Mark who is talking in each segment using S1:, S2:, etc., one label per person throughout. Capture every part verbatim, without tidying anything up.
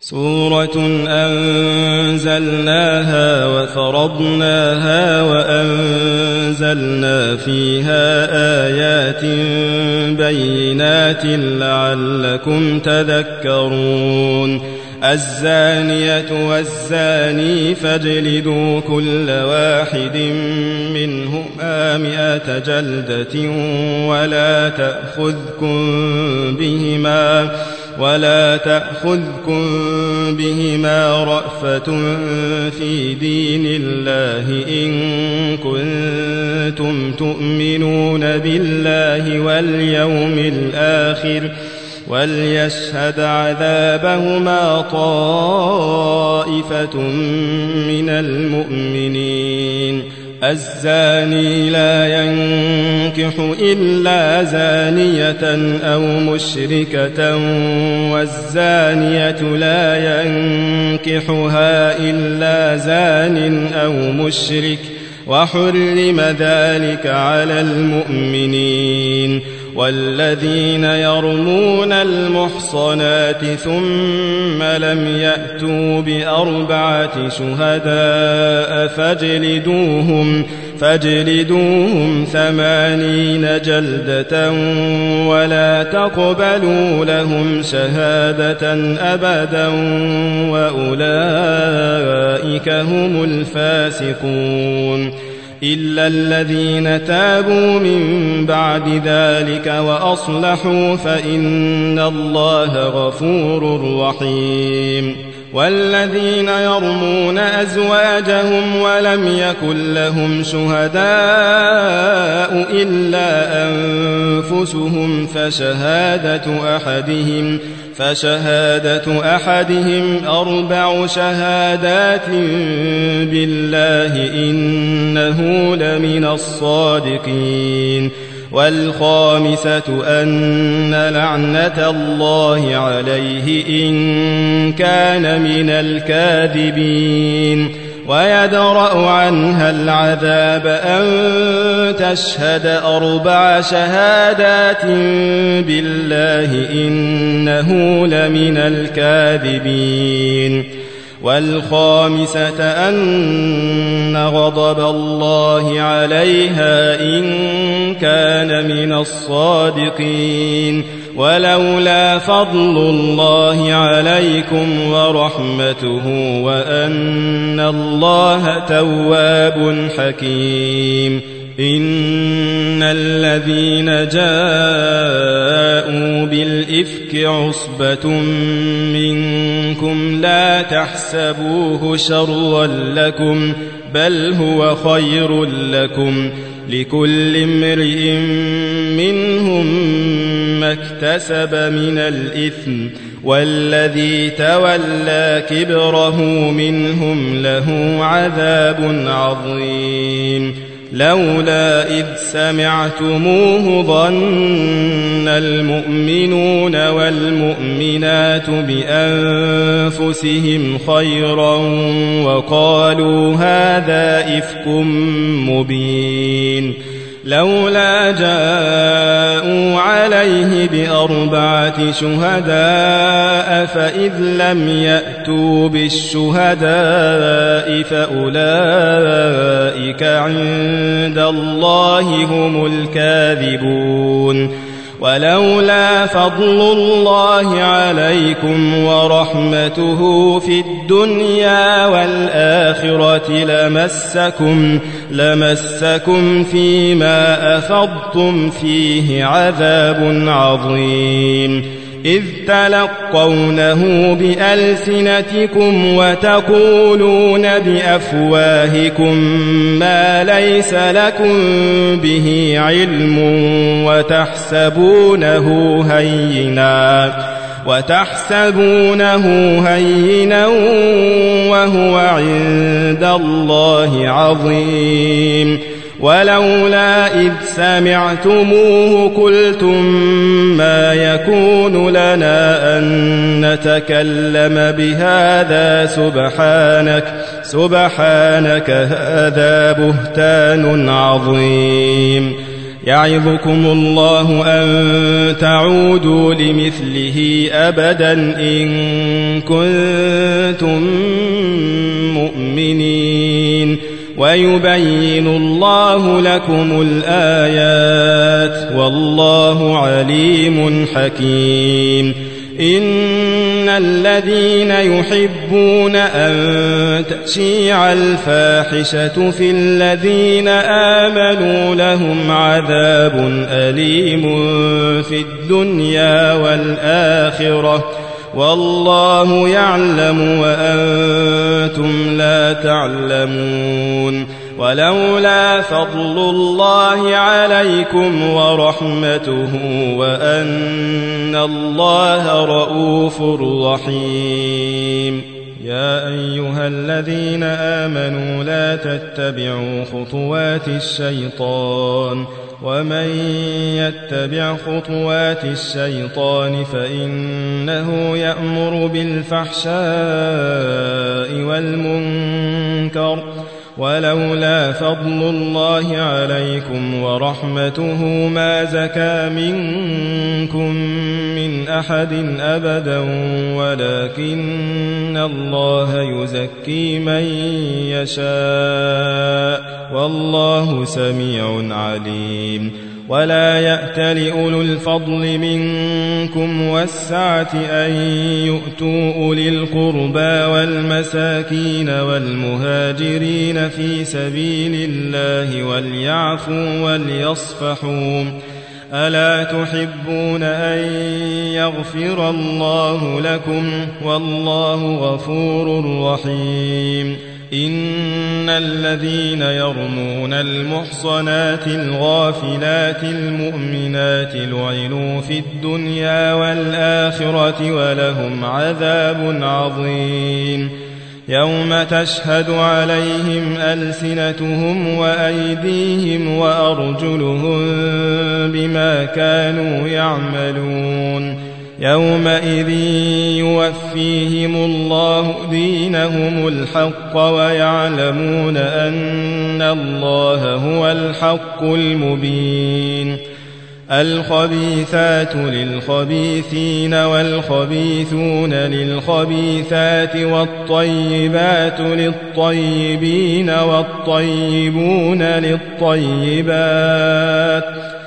S1: سورة أنزلناها وفرضناها وأنزلنا فيها آيات بينات لعلكم تذكرون الزانية والزاني فاجلدوا كل واحد منهما مئة جلدة ولا تأخذكم بهما ولا تأخذكم بهما رأفة في دين الله إن كنتم تؤمنون بالله واليوم الآخر وليشهد عذابهما طائفة من المؤمنين الزاني لا ينكح إلا زانية أو مشركة والزانية لا ينكحها إلا زان أو مشرك وحرم ذلك على المؤمنين والذين يرمون المحصنات ثم لم يأتوا بأربعة شهداء فاجلدوهم فاجلدوهم ثمانين جلدة ولا تقبلوا لهم شهادة أبدا وأولئك هم الفاسقون إلا الذين تابوا من بعد ذلك وأصلحوا فإن الله غفور رحيم والذين يرمون أزواجهم ولم يكن لهم شهداء إلا أنفسهم فشهادة أحدهم فشهادة أحدهم أربع شهادات بالله إنه لمن الصادقين والخامسة أن لعنة الله عليه إن كان من الكاذبين ويدرأ عنها العذاب أن تشهد أربع شهادات بالله إنه لمن الكاذبين والخامسة أن غضب الله عليها إن كان من الصادقين ولولا فضل الله عليكم ورحمته وأن الله تواب حكيم إن الذين جاءوا بالإفك عصبة منكم لا تحسبوه شرا لكم بل هو خير لكم لكل امرئ منهم ما اكتسب من الإثم والذي تولى كبره منهم له عذاب عظيم لولا إذ سمعتموه ظن المؤمنون والمؤمنات بأنفسهم خيرا وقالوا هذا إفك مبين لولا جاءوا عليه بأربعة شهداء فإذ لم يأتوا بالشهداء فأولئك عند الله هم الكاذبون ولولا فضل الله عليكم ورحمته في الدنيا والآخرة لمسكم لمسكم فيما أفضتم فيه عذاب عظيم إذ تلقونه بألسنتكم وتقولون بأفواهكم ما ليس لكم به علم وتحسبونه هينا وتحسبونه هينا وهو عند الله عظيم ولولا إذ سمعتموه قلتم ما يكون لنا أن نتكلم بهذا سبحانك سبحانك هذا بهتان عظيم يعظكم الله أن تعودوا لمثله أبدا إن كنتم مؤمنين ويبين الله لكم الآيات والله عليم حكيم إن الذين يحبون أن تشيع الفاحشة في الذين آمنوا لهم عذاب أليم في الدنيا والآخرة والله يعلم وأنتم لا تعلمون ولولا فضل الله عليكم ورحمته وأن الله رؤوف رحيم يا أيها الذين آمنوا لا تتبعوا خطوات الشيطان ومن يتبع خطوات الشيطان فإنه يأمر بالفحشاء والمنكر ولولا فضل الله عليكم ورحمته ما زكى منكم من أحد أبدا ولكن الله يزكي من يشاء والله سميع عليم ولا يأتل أولو الفضل منكم والسعة أن يؤتوا أولي القربى والمساكين والمهاجرين في سبيل الله وليعفوا وليصفحوا ألا تحبون أن يغفر الله لكم والله غفور رحيم إن الذين يرمون المحصنات الغافلات المؤمنات لعنوا في الدنيا والآخرة ولهم عذاب عظيم يوم تشهد عليهم ألسنتهم وأيديهم وأرجلهم بما كانوا يعملون يومئذ يوفيهم الله دينهم الحق ويعلمون أن الله هو الحق المبين الخبيثات للخبيثين والخبيثون للخبيثات والطيبات للطيبين والطيبون للطيبات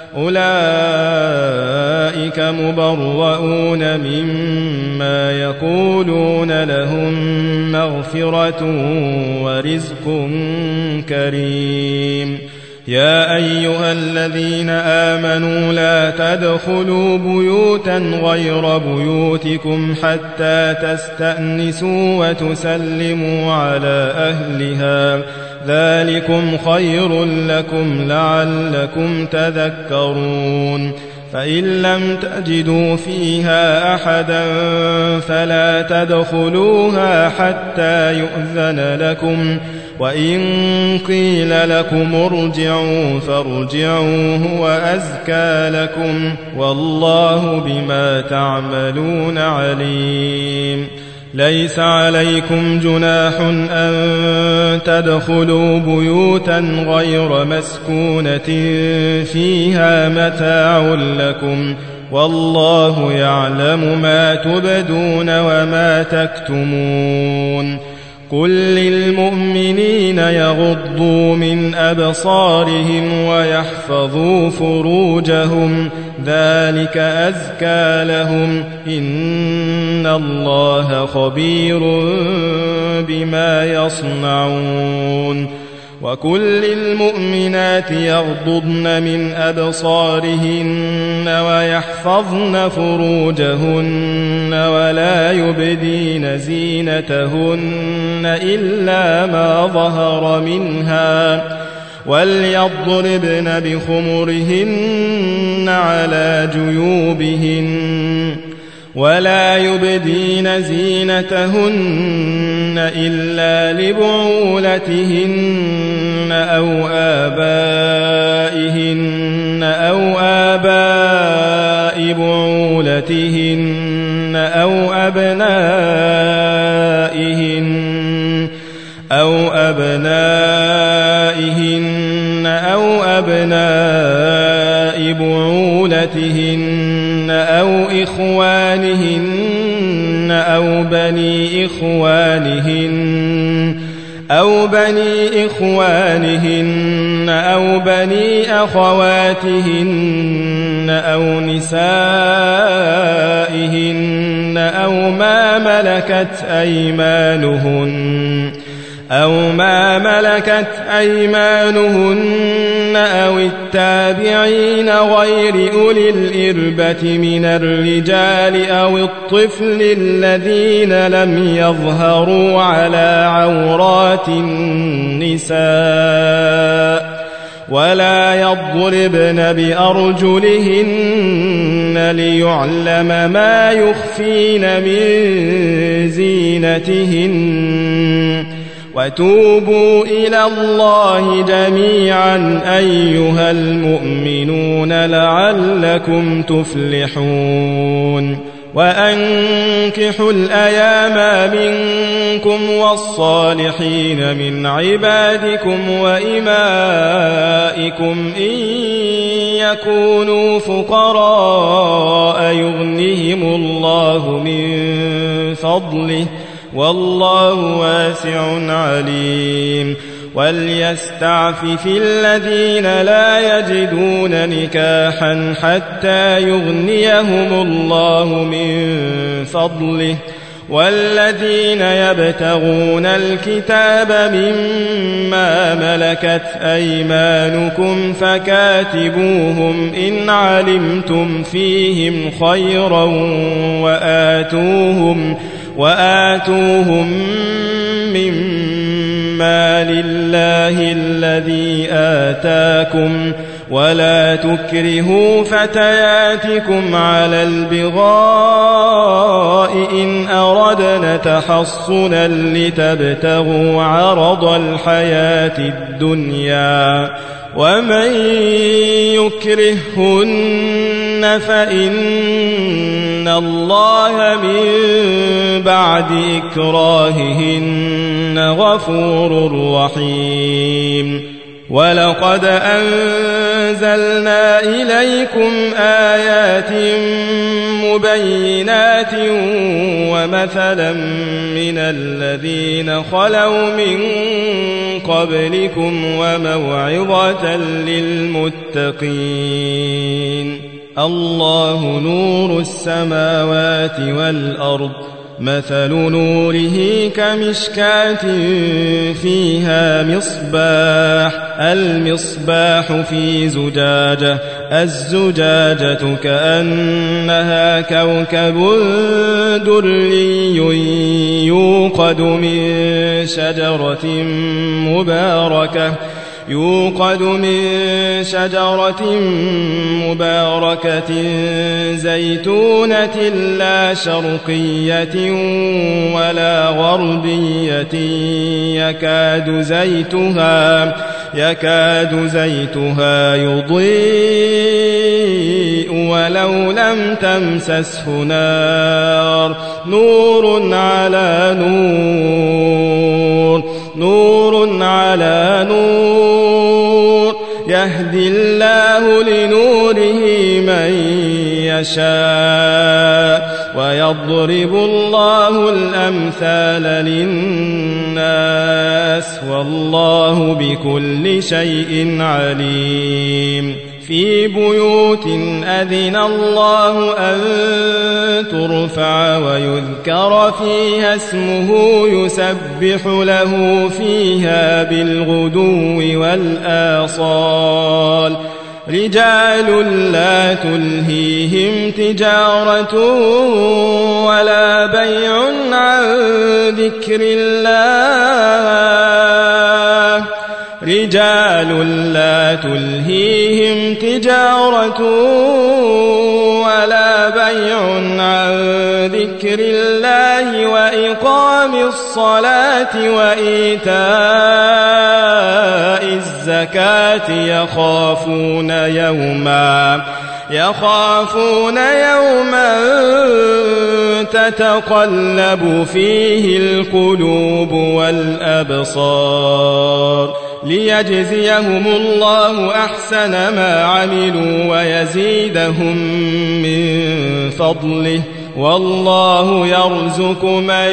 S1: أولئك مبرؤون مما يقولون لهم مغفرة ورزق كريم يا أيها الذين آمنوا لا تدخلوا بيوتا غير بيوتكم حتى تستأنسوا وتسلموا على أهلها ذلكم خير لكم لعلكم تذكرون فإن لم تجدوا فيها أحدا فلا تدخلوها حتى يؤذن لكم وإن قيل لكم ارجعوا فارجعوا هو أزكى لكم والله بما تعملون عليم ليس عليكم جناح أن تدخلوا بيوتا غير مسكونة فيها متاع لكم والله يعلم ما تبدون وما تكتمون قل للمؤمنين يغضوا من أبصارهم ويحفظوا فروجهم ذلك أزكى لهم إن الله خبير بما يصنعون وكل المؤمنات يغضضن من أبصارهن ويحفظن فروجهن ولا يبدين زينتهن إلا ما ظهر منها وليضربن بخمرهن على جيوبهن ولا يبدين زينتهن إلا لبعولتهن أو آبائهن أو آباء بعولتهن أو أبنائهن أو أبنائهن أو أبناء بعولتهن أو إخوانهن أو بني إخوانهن أو بني إخوانهن أو بني أخواتهن أو نسائهن أو ما ملكت أيمانهن أو ما ملكت أيمانهن أو التابعين غير أولي الإربة من الرجال أو الطفل الذين لم يظهروا على عورات النساء ولا يضربن بأرجلهن ليعلم ما يخفين من زينتهن وتوبوا إلى الله جميعا أيها المؤمنون لعلكم تفلحون وأنكحوا الأيام منكم والصالحين من عبادكم وإمائكم إن يكونوا فقراء يغنهم الله من فضله والله واسع عليم وليستعفف الذين لا يجدون نكاحا حتى يغنيهم الله من فضله والذين يبتغون الكتاب مما ملكت أيمانكم فكاتبوهم إن علمتم فيهم خيرا وآتوهم وآتوهم مما لله الذي آتاكم ولا تكرهوا فتياتكم على البغاء إن أردنا تحصنا لتبتغوا عرض الحياة الدنيا ومن يكرهن فإن الله من بعد إكراههن غفور رحيم ولقد أنزلنا إليكم آيات مبينات ومثلا من الذين خلوا من قبلكم وموعظة للمتقين الله نور السماوات والأرض مثل نوره كمشكاة فيها مصباح المصباح في زجاجة الزجاجة كأنها كوكب دري يوقد من شجرة مباركة يوقد من شجرة مباركة زيتونة لا شرقية ولا غربية يكاد زيتها يكاد زيتها يضيء ولو لم تمسسه نار نور على نور نور على نور يهدي الله لنوره من يشاء ويضرب الله الأمثال للناس والله بكل شيء عليم في بيوت أذن الله أن ترفع ويذكر فيها اسمه يسبح له فيها بالغدو والآصال رجال لا تلهيهم تجارة ولا بيع عن ذكر الله رجال لا تلهيهم تجارة ولا بيع عن ذكر الله وإقام الصلاة وإيتاء الزكاة يخافون يوما يخافون يوما تتقلب فيه القلوب والأبصار ليجزيهم الله أحسن ما عملوا ويزيدهم من فضله والله يرزق من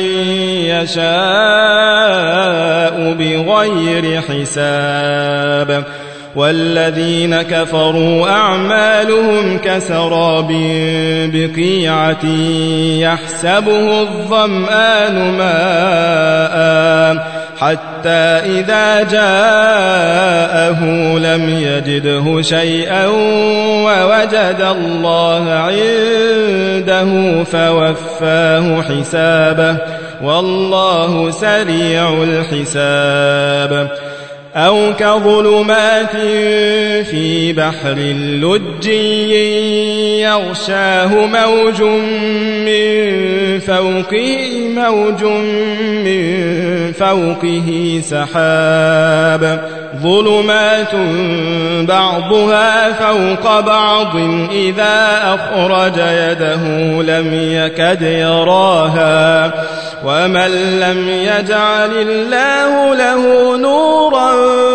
S1: يشاء بغير حساب. والذين كفروا أعمالهم كسراب بقيعة يحسبه الظمآن ماء حتى إذا جاءه لم يجده شيئا ووجد الله عنده فوفاه حسابه والله سريع الحساب. أو كظلمات في بحر لجي يغشاه موج من فوقه موج من فوقه سحاب ظلمات بعضها فوق بعض إذا أخرج يده لم يكد يراها ومن لم يجعل الله له نورا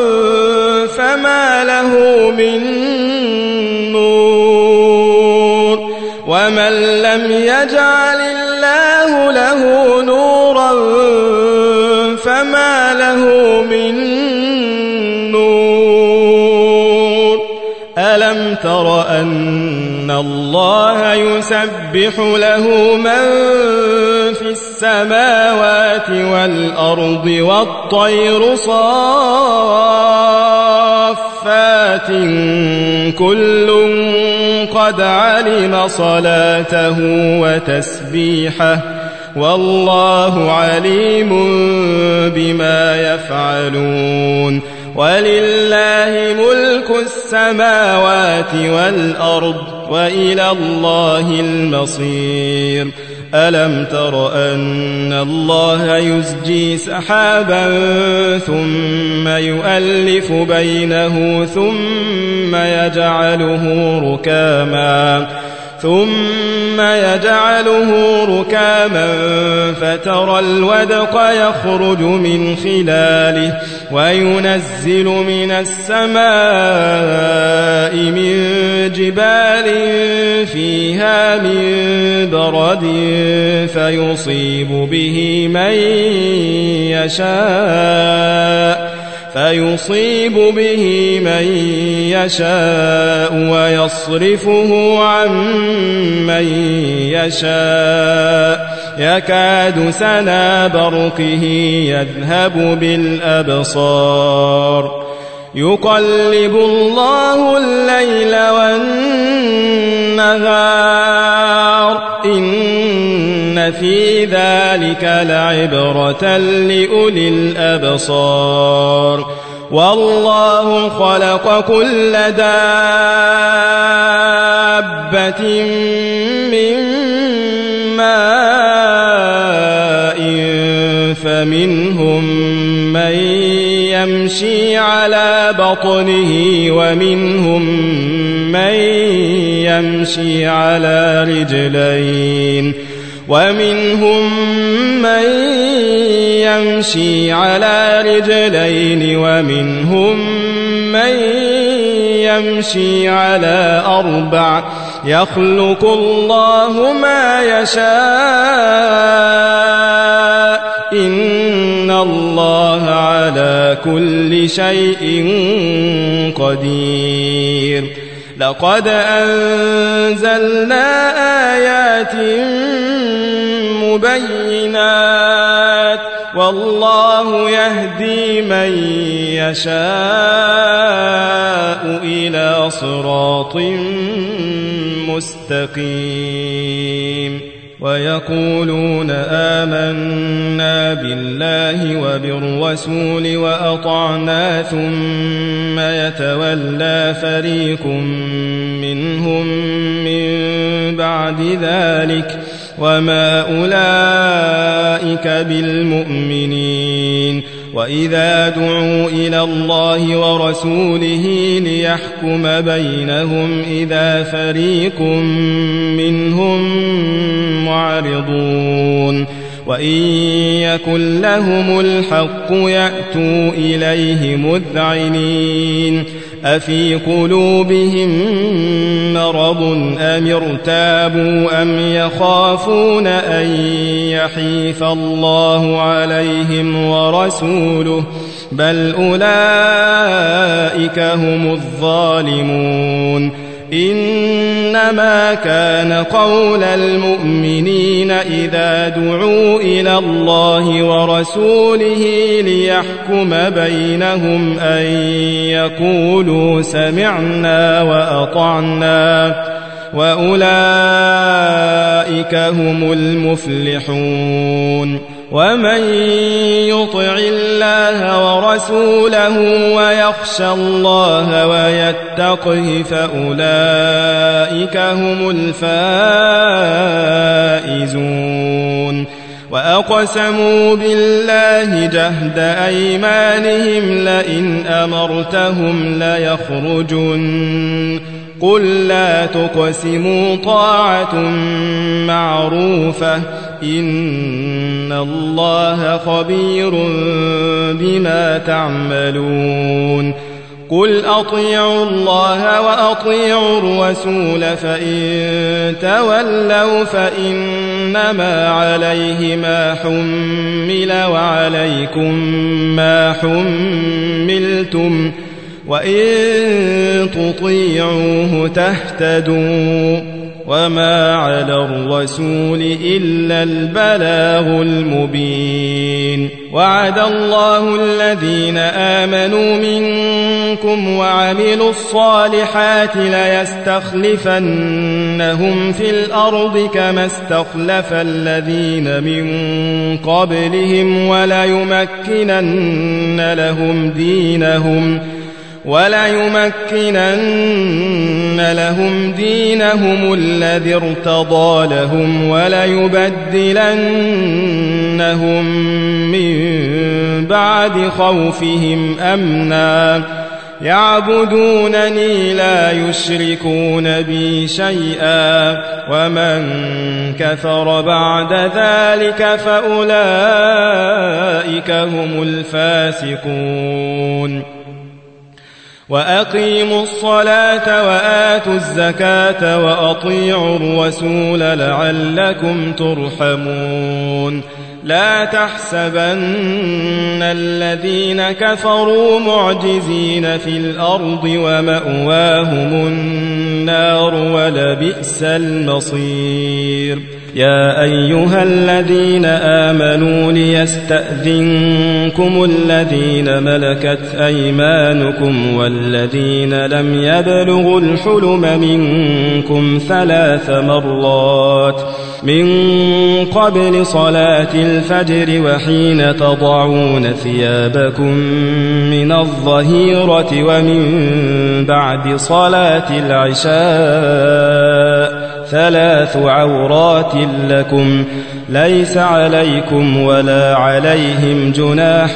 S1: فما له من نور ومن لم يجعل الله له نورا فما له من نور. ألم تر أن الله يسبح له من في السماوات والأرض والطير صافات كل قد علم صلاته وتسبيحه والله عليم بما يفعلون. ولله ملك السماوات والأرض وإلى الله المصير. ألم تر أن الله يزجي سحابا ثم يؤلف بينه ثم يجعله ركاما ثم يجعله ركاما فترى الودق يخرج من خلاله وينزل من السماء من جبال فيها من برد فيصيب به من يشاء فيصيب به من يشاء ويصرفه عن من يشاء يكاد سنا برقه يذهب بالأبصار يقلب الله الليل والنهار إن في ذلك لعبرة لأولي الأبصار. والله خلق كل دابة من ماء فمنهم من يمشي على بطنه ومنهم من يمشي على رجلين ومنهم من يمشي على رجلين ومنهم من يمشي على أربع يخلق الله ما يشاء إن الله على كل شيء قدير. لقد أنزلنا آيات مبينات والله يهدي من يشاء إلى صراط مستقيم. ويقولون آمنا بالله وبالرسول وأطعنا ثم يتولى فريق منهم من بعد ذلك وما أولئك بالمؤمنين. وإذا دعوا إلى الله ورسوله ليحكم بينهم إذا فريق منهم معرضون وإن يكن لهم الحق يأتوا إليه مذعنين أفي قلوبهم مرض أم ارتابوا أم يخافون أن يحيف الله عليهم ورسوله بل أولئك هم الظالمون إنما كان قول المؤمنين إذا دعوا إلى الله ورسوله ليحكم بينهم أن يقولوا سمعنا وأطعنا وأولئك هم المفلحون ومن يطع الله ورسوله ويخشى الله ويتقه فأولئك هم الفائزون وأقسموا بالله جهد أيمانهم لئن أمرتهم ليخرجن قل لا تقسموا طاعة معروفة إن الله خبير بما تعملون قل أطيعوا الله وأطيعوا الرسول فإن تولوا فإنما عليه ما حمل وعليكم ما حملتم وإن تطيعوه تهتدوا وما على الرسول إلا البلاغ المبين وعد الله الذين آمنوا منكم وعملوا الصالحات ليستخلفنهم في الأرض كما استخلف الذين من قبلهم وليمكنن لهم دينهم وليمكنن لهم دينهم الذي ارتضى لهم وليبدلنهم من بعد خوفهم أمنا يعبدونني لا يشركون بي شيئا ومن كفر بعد ذلك فأولئك هم الفاسقون وأقيموا الصلاة وآتوا الزكاة وأطيعوا الرسول لعلكم ترحمون لا تحسبن الذين كفروا معجزين في الأرض ومأواهم النار ولبئس المصير يا أيها الذين آمنوا ليستأذنكم الذين ملكت أيمانكم والذين لم يبلغوا الحلم منكم ثلاث مرات من قبل صلاة الفجر وحين تضعون ثيابكم من الظهيرة ومن بعد صلاة العشاء ثلاث عورات لكم ليس عليكم ولا عليهم جناح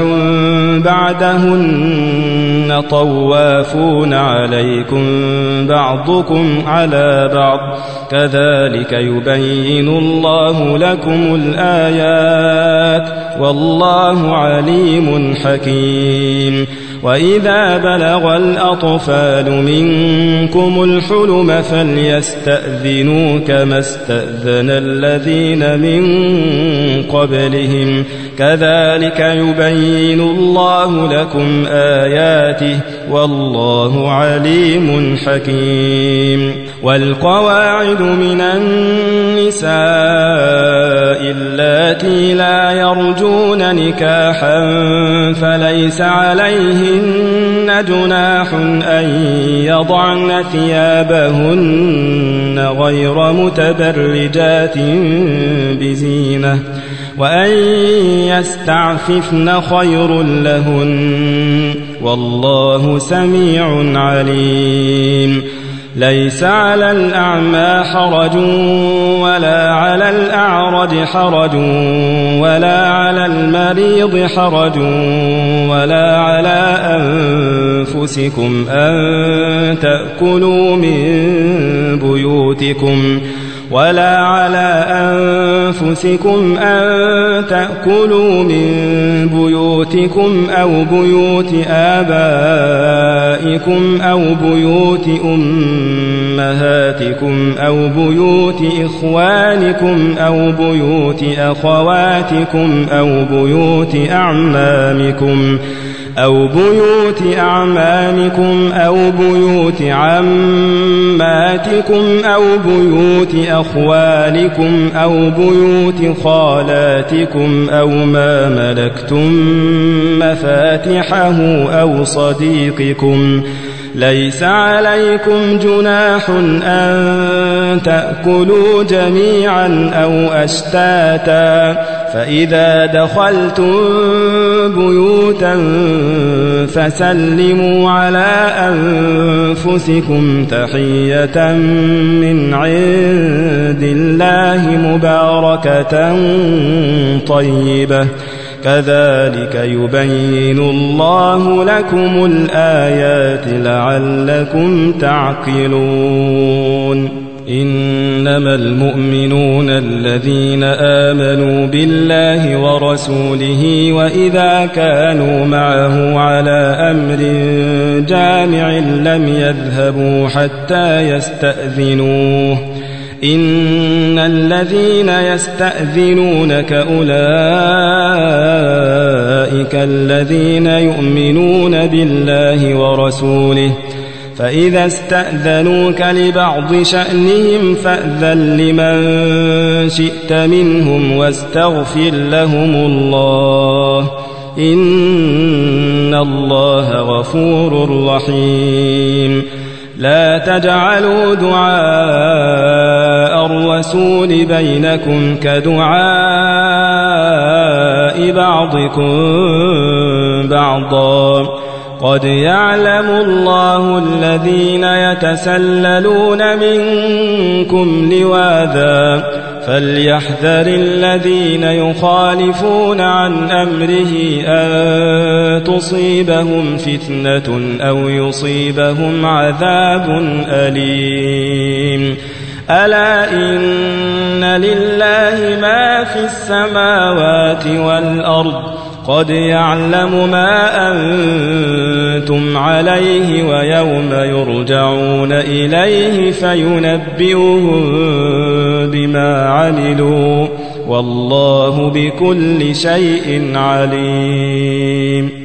S1: بعدهن طوافون عليكم بعضكم على بعض كذلك يبين الله لكم الآيات والله عليم حكيم وإذا بلغ الأطفال منكم الحلم فليستأذنوا كما استأذن الذين من قبلهم كذلك يبين الله لكم آياته والله عليم حكيم والقواعد من النساء اللاتي لا يرجون نكاحا فليس عليهن جناح أن يضعن ثيابهن غير متبرجات بزينة وأن يستعففن خير لهن والله سميع عليم ليس على الأعمى حرج ولا على الأعرج حرج ولا على المريض حرج ولا على أنفسكم أن تأكلوا من بيوتكم ولا على أنفسكم أن تأكلوا من بيوتكم أو بيوت آبائكم أو بيوت أمهاتكم أو بيوت إخوانكم أو بيوت أخواتكم أو بيوت أعمامكم أو بيوت أعمامكم أو بيوت عماتكم أو بيوت أخوالكم أو بيوت خالاتكم أو ما ملكتم مفاتحه أو صديقكم. ليس عليكم جناح أن تأكلوا جميعا أو أشتاتا، فإذا دخلتم بيوتا فسلموا على أنفسكم تحية من عند الله مباركة طيبة، كذلك يبين الله لكم الآيات لعلكم تعقلون. إنما المؤمنون الذين آمنوا بالله ورسوله وإذا كانوا معه على أمر جامع لم يذهبوا حتى يستأذنوه. إن الذين يستأذنونك أولئك الذين يؤمنون بالله ورسوله، فإذا استأذنوك لبعض شأنهم فأذن لمن شئت منهم واستغفر لهم الله، إن الله غفور رحيم. لا تجعلوا دعاء الرسول بينكم كدعاء بعضكم بعضا، قد يعلم الله الذين يتسللون منكم لواذا، فليحذر الذين يخالفون عن أمره أن تصيبهم فتنة أو يصيبهم عذاب أليم. ألا إن لله ما في السماوات والأرض، قد يعلم ما أنتم عليه ويوم يرجعون إليه فينبئهم بما عملوا، والله بكل شيء عليم.